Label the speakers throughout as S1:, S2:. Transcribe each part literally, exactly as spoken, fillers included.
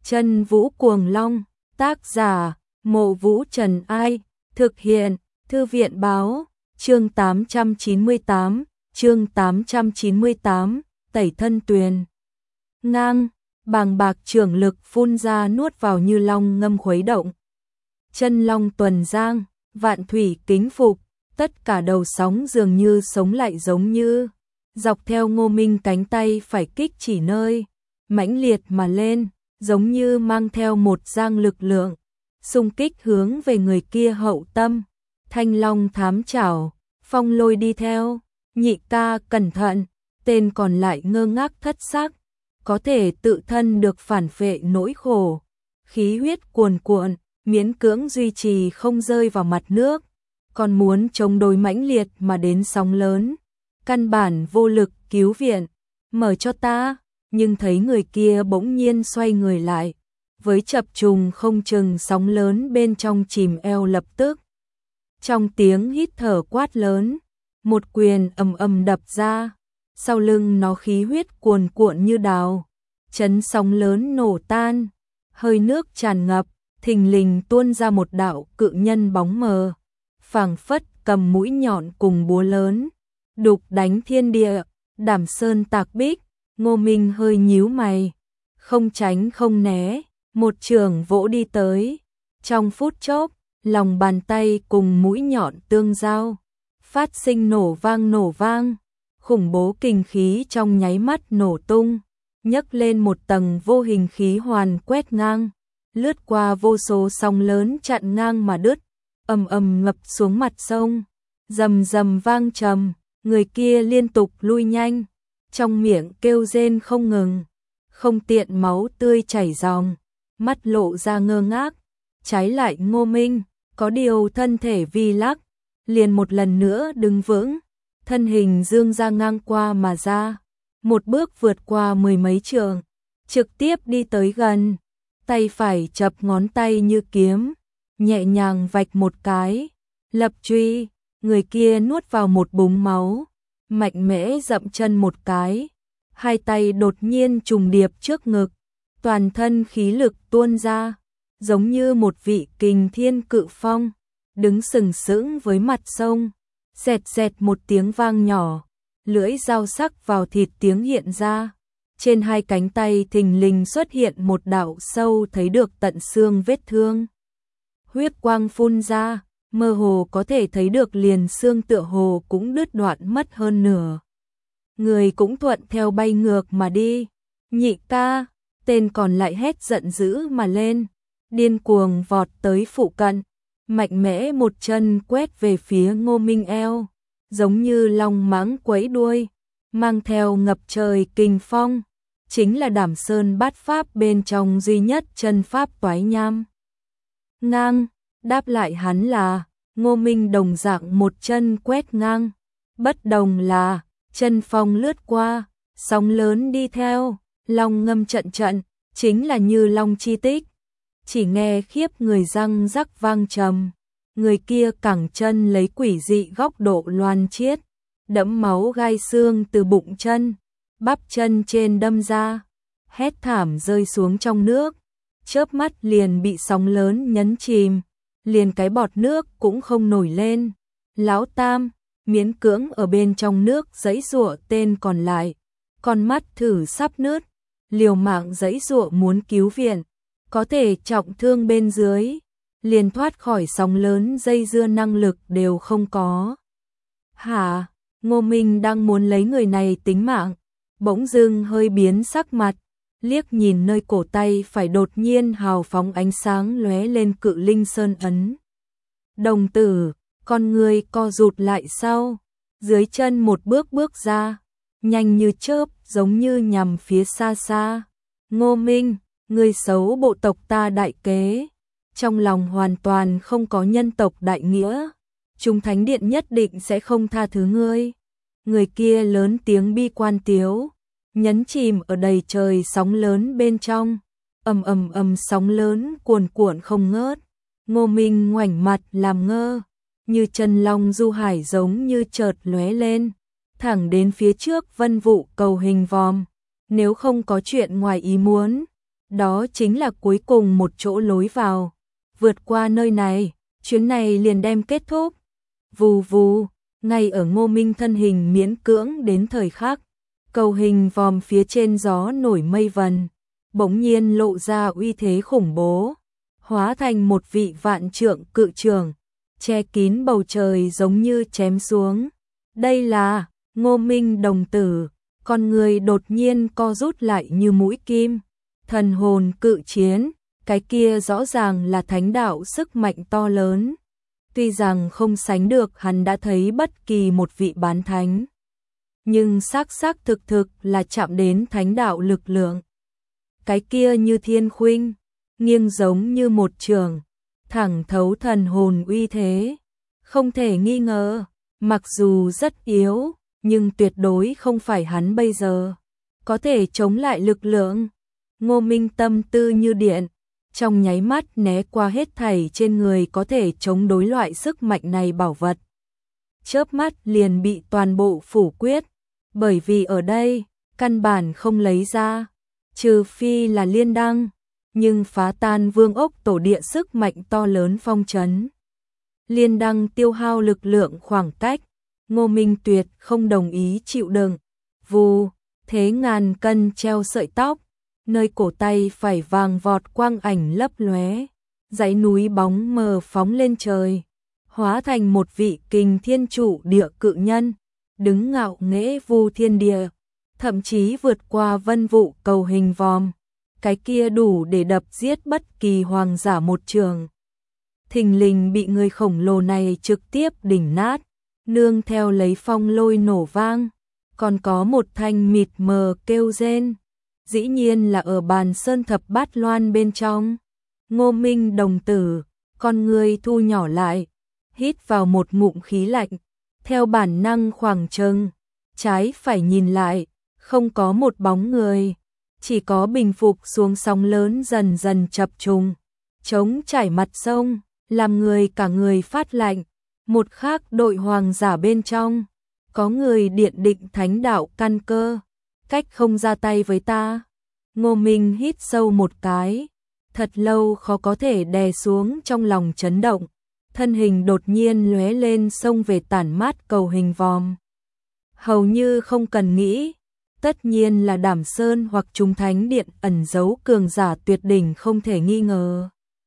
S1: Chân Vũ Cuồng Long, tác giả, Mộ Vũ Trần Ai, thực hiện, Thư viện báo, chương tám trăm chín mươi tám, chương tám trăm chín mươi tám, Tẩy Thân Tuyền. Ngang, bàng bạc trưởng lực phun ra nuốt vào như long ngâm khuấy động. Chân long tuần giang, vạn thủy kính phục, tất cả đầu sóng dường như sống lại giống như dọc theo Ngô Minh cánh tay phải kích chỉ nơi mãnh liệt mà lên, giống như mang theo một giang lực lượng xung kích hướng về người kia hậu tâm. Thanh long thám chảo, phong lôi đi theo. Nhị ca cẩn thận, tên còn lại ngơ ngác thất sắc, có thể tự thân được phản phệ nỗi khổ, khí huyết cuồn cuộn, miễn cưỡng duy trì không rơi vào mặt nước, còn muốn chống đối mãnh liệt mà đến sóng lớn, căn bản vô lực cứu viện. Mở cho ta. Nhưng thấy người kia bỗng nhiên xoay người lại, với chập trùng không chừng sóng lớn bên trong chìm eo lập tức. Trong tiếng hít thở quát lớn, một quyền ầm ầm đập ra, sau lưng nó khí huyết cuồn cuộn như đào, chấn sóng lớn nổ tan, hơi nước tràn ngập, thình lình tuôn ra một đạo cự nhân bóng mờ, phảng phất cầm mũi nhọn cùng búa lớn, đục đánh thiên địa, đảm sơn tạc bích. Ngô Minh hơi nhíu mày, không tránh không né, một trường vỗ đi tới. Trong phút chốc, lòng bàn tay cùng mũi nhọn tương giao, phát sinh nổ vang nổ vang, khủng bố kinh khí trong nháy mắt nổ tung, nhấc lên một tầng vô hình khí hoàn quét ngang, lướt qua vô số sóng lớn chặn ngang mà đứt, ầm ầm ngập xuống mặt sông, rầm rầm vang trầm, người kia liên tục lui nhanh, trong miệng kêu rên không ngừng, không tiện máu tươi chảy ròng, mắt lộ ra ngơ ngác. Trái lại Ngô Minh, có điều thân thể vi lắc, liền một lần nữa đứng vững, thân hình dương ra ngang qua mà ra, một bước vượt qua mười mấy trường, trực tiếp đi tới gần, tay phải chập ngón tay như kiếm, nhẹ nhàng vạch một cái, lập truy, người kia nuốt vào một búng máu, mạnh mẽ dậm chân một cái, hai tay đột nhiên trùng điệp trước ngực, toàn thân khí lực tuôn ra, giống như một vị kình thiên cự phong, đứng sừng sững với mặt sông, dẹt dẹt một tiếng vang nhỏ, lưỡi dao sắc vào thịt tiếng hiện ra, trên hai cánh tay thình lình xuất hiện một đạo sâu thấy được tận xương vết thương. Huyết quang phun ra, mơ hồ có thể thấy được liền xương tựa hồ cũng đứt đoạn mất hơn nửa. Người cũng thuận theo bay ngược mà đi. Nhị ca, tên còn lại hét giận dữ mà lên, điên cuồng vọt tới phụ cận, mạnh mẽ một chân quét về phía Ngô Minh eo, giống như long mãng quấy đuôi, mang theo ngập trời kình phong, chính là Đảm Sơn Bát Pháp bên trong duy nhất chân pháp toái nham. Ngang, đáp lại hắn là Ngô Minh đồng dạng một chân quét ngang, bất đồng là chân phong lướt qua, sóng lớn đi theo, long ngâm trận trận, chính là như long chi tích. Chỉ nghe khiếp người răng rắc vang trầm, người kia cẳng chân lấy quỷ dị góc độ loan chiết, đẫm máu gai xương từ bụng chân, bắp chân trên đâm ra, hét thảm rơi xuống trong nước, chớp mắt liền bị sóng lớn nhấn chìm, liền cái bọt nước cũng không nổi lên. Lão Tam miễn cưỡng ở bên trong nước giãy giụa, tên còn lại con mắt thử sắp nứt, liều mạng giãy giụa muốn cứu viện, có thể trọng thương bên dưới, liền thoát khỏi sóng lớn dây dưa năng lực đều không có. Hả? Ngô Minh đang muốn lấy người này tính mạng, bỗng dưng hơi biến sắc mặt, liếc nhìn nơi cổ tay phải đột nhiên hào phóng ánh sáng lóe lên cự linh sơn ấn. Đồng tử, con người co rụt lại sau, dưới chân một bước bước ra, nhanh như chớp giống như nhằm phía xa xa. Ngô Minh, ngươi xấu bộ tộc ta đại kế, trong lòng hoàn toàn không có nhân tộc đại nghĩa, chúng thánh điện nhất định sẽ không tha thứ ngươi. Người kia lớn tiếng bi quan tiếu, nhấn chìm ở đầy trời sóng lớn bên trong, ầm ầm ầm sóng lớn cuồn cuộn không ngớt. Ngô Minh ngoảnh mặt làm ngơ, như chân long du hải giống như chợt lóe lên, thẳng đến phía trước vân vụ cầu hình vòm, nếu không có chuyện ngoài ý muốn, Đó chính là cuối cùng một chỗ lối vào. Vượt qua nơi này, chuyến này liền đem kết thúc. Vù vù, ngay ở Ngô Minh thân hình miễn cưỡng đến thời khắc, cầu hình vòm phía trên gió nổi mây vần, bỗng nhiên lộ ra uy thế khủng bố, hóa thành một vị vạn trượng cự trường, che kín bầu trời giống như chém xuống. Đây là Ngô Minh đồng tử, con người đột nhiên co rút lại như mũi kim. Thần hồn cự chiến, cái kia rõ ràng là thánh đạo sức mạnh to lớn. Tuy rằng không sánh được hắn đã thấy bất kỳ một vị bán thánh, nhưng xác xác thực thực là chạm đến thánh đạo lực lượng. Cái kia như thiên khuynh, nghiêng giống như một trường, thẳng thấu thần hồn uy thế. Không thể nghi ngờ, mặc dù rất yếu, nhưng tuyệt đối không phải hắn bây giờ có thể chống lại lực lượng. Ngô Minh tâm tư như điện, trong nháy mắt né qua hết thảy trên người có thể chống đối loại sức mạnh này bảo vật. Chớp mắt liền bị toàn bộ phủ quyết, bởi vì ở đây, căn bản không lấy ra, trừ phi là liên đăng, nhưng phá tan vương ốc tổ địa sức mạnh to lớn phong trấn. Liên đăng tiêu hao lực lượng khoảng cách, Ngô Minh tuyệt không đồng ý chịu đựng. Vù, thế ngàn cân treo sợi tóc, nơi cổ tay phải vàng vọt quang ảnh lấp lóe, dãy núi bóng mờ phóng lên trời, hóa thành một vị kình thiên trụ địa cự nhân, đứng ngạo nghễ vu thiên địa, thậm chí vượt qua vân vụ cầu hình vòm, cái kia đủ để đập giết bất kỳ hoàng giả một trường. Thình lình bị người khổng lồ này trực tiếp đỉnh nát, nương theo lấy phong lôi nổ vang, còn có một thanh mịt mờ kêu rên. Dĩ nhiên là ở bàn sơn thập bát loan bên trong. Ngô Minh đồng tử, con người thu nhỏ lại, hít vào một ngụm khí lạnh, theo bản năng khoảng trừng, trái phải nhìn lại, không có một bóng người, chỉ có bình phục xuống sóng lớn dần dần chập trùng, chống trải mặt sông, làm người cả người phát lạnh. Một khác đội hoàng giả bên trong, có người điện định thánh đạo căn cơ, cách không ra tay với ta. Ngô Minh hít sâu một cái, thật lâu khó có thể đè xuống trong lòng chấn động, thân hình đột nhiên lóe lên xông về tản mát cầu hình vòm. Hầu như không cần nghĩ, tất nhiên là Đảm Sơn hoặc Trung Thánh Điện ẩn giấu cường giả tuyệt đỉnh không thể nghi ngờ.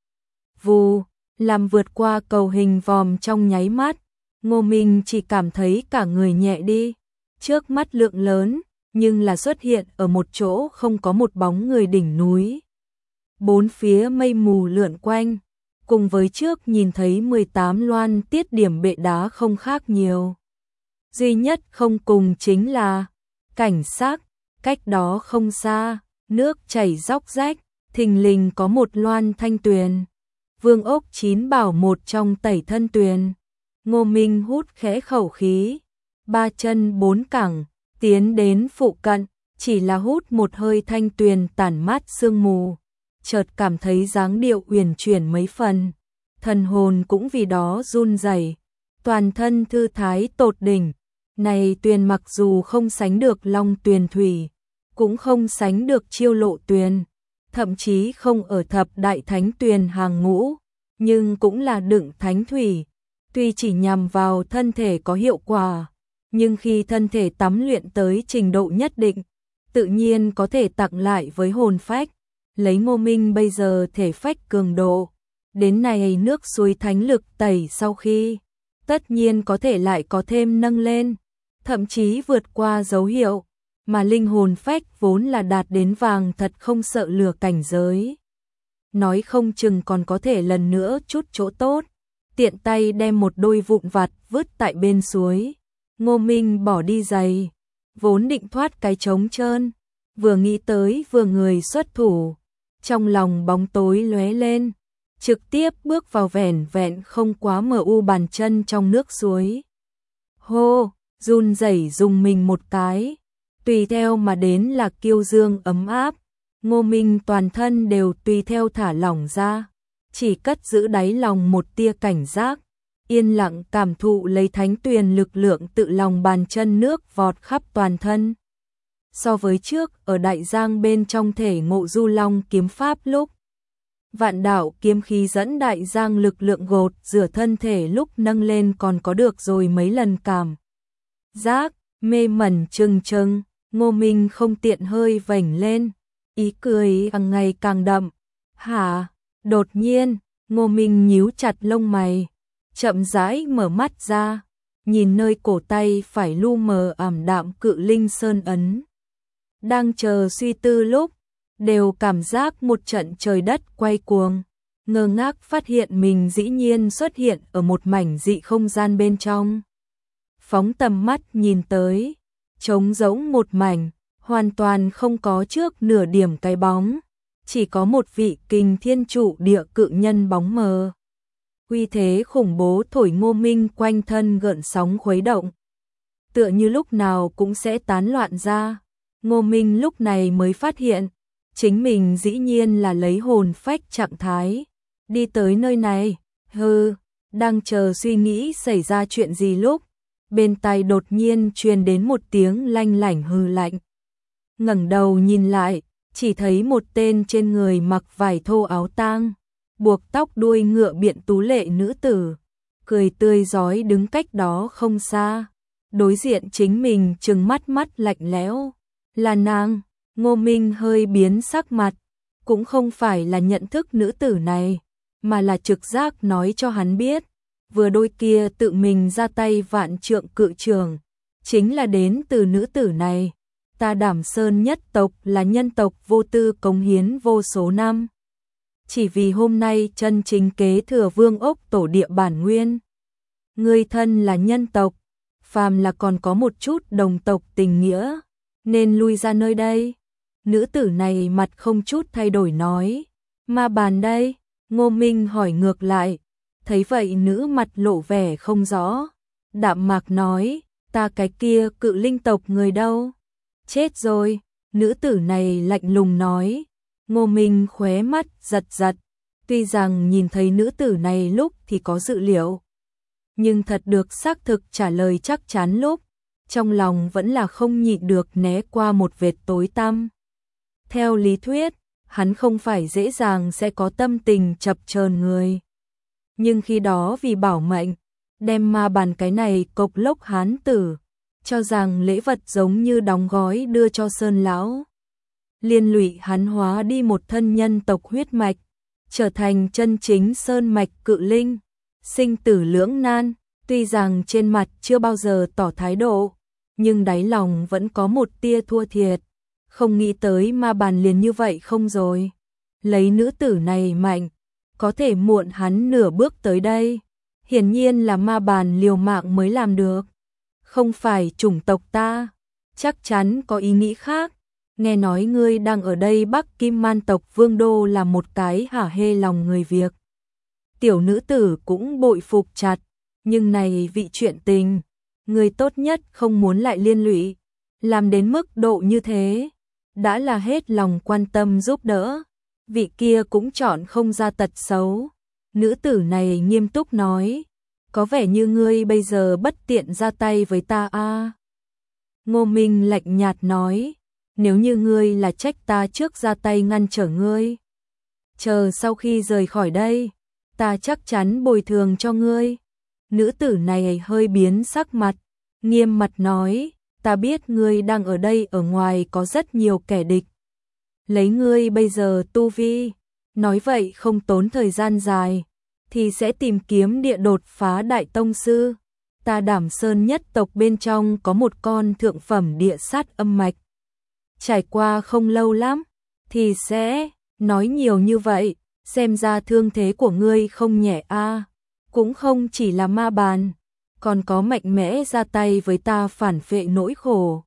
S1: Vù, làm vượt qua cầu hình vòm trong nháy mắt, Ngô Minh chỉ cảm thấy cả người nhẹ đi, trước mắt lượng lớn, nhưng là xuất hiện ở một chỗ không có một bóng người đỉnh núi. Bốn phía mây mù lượn quanh, cùng với trước nhìn thấy mười tám loan tiết điểm bệ đá không khác nhiều. Duy nhất không cùng chính là cảnh sắc, cách đó không xa, nước chảy róc rách, thình lình có một loan thanh tuyền. Vương ốc chín bảo một trong tẩy thân tuyền. Ngô Minh hút khẽ khẩu khí, ba chân bốn cẳng, tiến đến phụ cận, chỉ là hút một hơi thanh tuyền tản mát sương mù, chợt cảm thấy dáng điệu uyển chuyển mấy phần, thần hồn cũng vì đó run rẩy, toàn thân thư thái tột đỉnh. Này tuyền mặc dù không sánh được long tuyền thủy, cũng không sánh được chiêu lộ tuyền, thậm chí không ở thập đại thánh tuyền hàng ngũ, nhưng cũng là đựng thánh thủy, tuy chỉ nhằm vào thân thể có hiệu quả, nhưng khi thân thể tắm luyện tới trình độ nhất định, tự nhiên có thể tặng lại với hồn phách. Lấy Ngô Minh bây giờ thể phách cường độ, đến này nước suối thánh lực tẩy sau khi, tất nhiên có thể lại có thêm nâng lên, thậm chí vượt qua dấu hiệu, mà linh hồn phách vốn là đạt đến vàng thật không sợ lửa cảnh giới. Nói không chừng còn có thể lần nữa chút chỗ tốt, tiện tay đem một đôi vụn vặt vứt tại bên suối. Ngô Minh bỏ đi giày, vốn định thoát cái trống trơn, vừa nghĩ tới vừa người xuất thủ, trong lòng bóng tối lóe lên, trực tiếp bước vào vẻn vẹn không quá mờ u bàn chân trong nước suối. Hô, run rẩy dùng mình một cái, tùy theo mà đến là kiêu dương ấm áp, Ngô Minh toàn thân đều tùy theo thả lỏng ra, chỉ cất giữ đáy lòng một tia cảnh giác, yên lặng cảm thụ lấy thánh tuyền lực lượng tự lòng bàn chân nước vọt khắp toàn thân. so với trước ở Đại Giang bên trong thể ngộ Du Long kiếm pháp lúc. Vạn đạo kiếm khí dẫn Đại Giang lực lượng gột rửa thân thể lúc nâng lên còn có được rồi mấy lần cảm. Giác, mê mẩn trừng trừng, Ngô Minh không tiện hơi vểnh lên, ý cười càng ngày càng đậm. Hả? Đột nhiên, Ngô Minh nhíu chặt lông mày, chậm rãi mở mắt ra, nhìn nơi cổ tay phải lu mờ ảm đạm cự linh sơn ấn. Đang chờ suy tư lúc, đều cảm giác một trận trời đất quay cuồng, ngơ ngác phát hiện mình dĩ nhiên xuất hiện ở một mảnh dị không gian bên trong. Phóng tầm mắt nhìn tới, trống rỗng một mảnh, hoàn toàn không có trước nửa điểm cái bóng, chỉ có một vị kình thiên trụ địa cự nhân bóng mờ. Uy thế khủng bố thổi Ngô Minh quanh thân gợn sóng khuấy động, tựa như lúc nào cũng sẽ tán loạn ra. Ngô Minh lúc này mới phát hiện, chính mình dĩ nhiên là lấy hồn phách trạng thái đi tới nơi này. Hừ, đang chờ suy nghĩ xảy ra chuyện gì lúc, bên tai đột nhiên truyền đến một tiếng lanh lảnh hừ lạnh. Ngẩng đầu nhìn lại, chỉ thấy một tên trên người mặc vải thô áo tang, buộc tóc đuôi ngựa biện tú lệ nữ tử, cười tươi rói đứng cách đó không xa, đối diện chính mình trừng mắt mắt lạnh lẽo. Là nàng. Ngô Minh hơi biến sắc mặt, cũng không phải là nhận thức nữ tử này, mà là trực giác nói cho hắn biết, vừa đôi kia tự mình ra tay vạn trượng cự trường, chính là đến từ nữ tử này. Ta Đảm Sơn nhất tộc là nhân tộc vô tư cống hiến vô số năm, chỉ vì hôm nay chân chính kế thừa vương ốc tổ địa bản nguyên. Ngươi thân là nhân tộc, phàm là còn có một chút đồng tộc tình nghĩa, nên lui ra nơi đây. Nữ tử này mặt không chút thay đổi nói, ma bàn đây. Ngô Minh hỏi ngược lại, thấy vậy nữ mặt lộ vẻ không rõ, đạm mạc nói, ta cái kia cự linh tộc người đâu? Chết rồi. Nữ tử này lạnh lùng nói. Ngô Minh khóe mắt giật giật, tuy rằng nhìn thấy nữ tử này lúc thì có dự liệu, nhưng thật được xác thực trả lời chắc chắn lúc, trong lòng vẫn là không nhịn được né qua một vệt tối tăm. Theo lý thuyết, hắn không phải dễ dàng sẽ có tâm tình chập chờn người. Nhưng khi đó vì bảo mệnh, đem ma bàn cái này cộc lốc hán tử, cho rằng lễ vật giống như đóng gói đưa cho Sơn lão. Liên lụy hắn hóa đi một thân nhân tộc huyết mạch, trở thành chân chính sơn mạch cự linh, sinh tử lưỡng nan. Tuy rằng trên mặt chưa bao giờ tỏ thái độ, nhưng đáy lòng vẫn có một tia thua thiệt. Không nghĩ tới ma bàn liền như vậy không rồi. Lấy nữ tử này mạnh, có thể muộn hắn nửa bước tới đây. Hiển nhiên là ma bàn liều mạng mới làm được. Không phải chủng tộc ta, chắc chắn có ý nghĩ khác. Nghe nói ngươi đang ở đây Bắc Kim Man tộc vương đô là một cái hả hê lòng người việc. Tiểu nữ tử cũng bội phục chặt, nhưng này vị chuyện tình, người tốt nhất không muốn lại liên lụy, làm đến mức độ như thế, đã là hết lòng quan tâm giúp đỡ, vị kia cũng chọn không ra tật xấu. Nữ tử này nghiêm túc nói, có vẻ như ngươi bây giờ bất tiện ra tay với ta a. À. Ngô Minh lạnh nhạt nói, nếu như ngươi là trách ta trước ra tay ngăn trở ngươi, chờ sau khi rời khỏi đây, ta chắc chắn bồi thường cho ngươi. Nữ tử này hơi biến sắc mặt, nghiêm mặt nói, ta biết ngươi đang ở đây ở ngoài có rất nhiều kẻ địch. Lấy ngươi bây giờ tu vi, nói vậy không tốn thời gian dài, thì sẽ tìm kiếm địa đột phá đại tông sư. Ta Đảm Sơn nhất tộc bên trong có một con thượng phẩm địa sát âm mạch. Trải qua không lâu lắm, thì sẽ nói nhiều như vậy, xem ra thương thế của ngươi không nhẹ a. À. Cũng không chỉ là ma bàn, còn có mạnh mẽ ra tay với ta phản phệ nỗi khổ.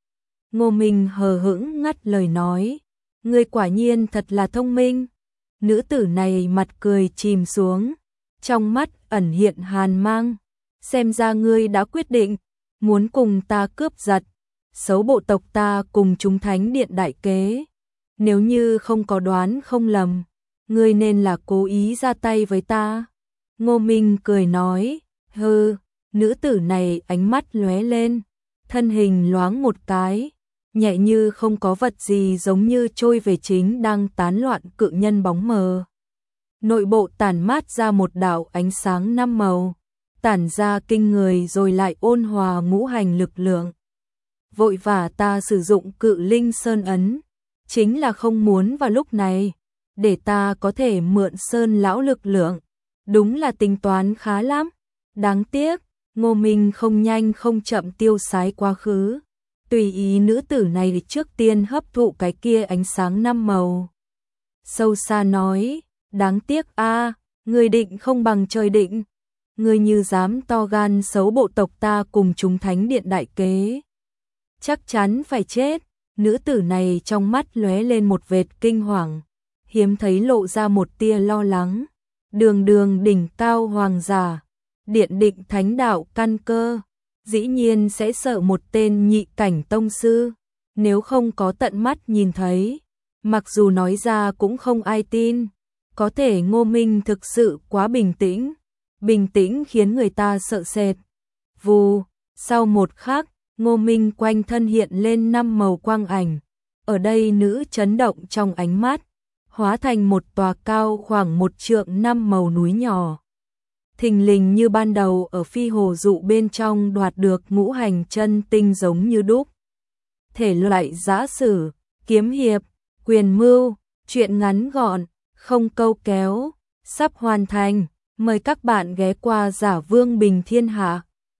S1: Ngô Minh hờ hững ngắt lời nói, ngươi quả nhiên thật là thông minh. Nữ tử này mặt cười chìm xuống, trong mắt ẩn hiện hàn mang, xem ra ngươi đã quyết định, muốn cùng ta cướp giật, xấu bộ tộc ta cùng chúng thánh điện đại kế. Nếu như không có đoán không lầm, ngươi nên là cố ý ra tay với ta. Ngô Minh cười nói, hừ. Nữ tử này ánh mắt lóe lên, thân hình loáng một cái, nhẹ như không có vật gì, giống như trôi về chính đang tán loạn cự nhân bóng mờ. Nội bộ tản mát ra một đạo ánh sáng năm màu, tản ra kinh người rồi lại ôn hòa ngũ hành lực lượng. Vội vã ta sử dụng cự linh sơn ấn, chính là không muốn vào lúc này, để ta có thể mượn sơn lão lực lượng. Đúng là tính toán khá lắm. Đáng tiếc, Ngô Minh không nhanh không chậm tiêu sái quá khứ. Tùy ý nữ tử này trước tiên hấp thụ cái kia ánh sáng năm màu. Sâu xa nói, đáng tiếc a, người định không bằng trời định. Người như dám to gan xấu bộ tộc ta cùng chúng thánh điện đại kế, chắc chắn phải chết. Nữ tử này trong mắt lóe lên một vệt kinh hoàng, hiếm thấy lộ ra một tia lo lắng. Đường đường đỉnh cao hoàng giả, điện định thánh đạo căn cơ, dĩ nhiên sẽ sợ một tên nhị cảnh tông sư. Nếu không có tận mắt nhìn thấy, mặc dù nói ra cũng không ai tin. Có thể Ngô Minh thực sự quá bình tĩnh, bình tĩnh khiến người ta sợ sệt. Vù, sau một khắc, Ngô Minh quanh thân hiện lên năm màu quang ảnh. Ở đây nữ chấn động trong ánh mắt, hóa thành một tòa cao khoảng một trượng năm màu núi nhỏ. Thình lình như ban đầu ở phi hồ dụ bên trong đoạt được ngũ hành chân tinh giống như đúc. Thể loại giã sử, kiếm hiệp, quyền mưu, truyện ngắn gọn, không câu kéo, sắp hoàn thành. Mời các bạn ghé qua Giả Vương Bình Thiên Hạ.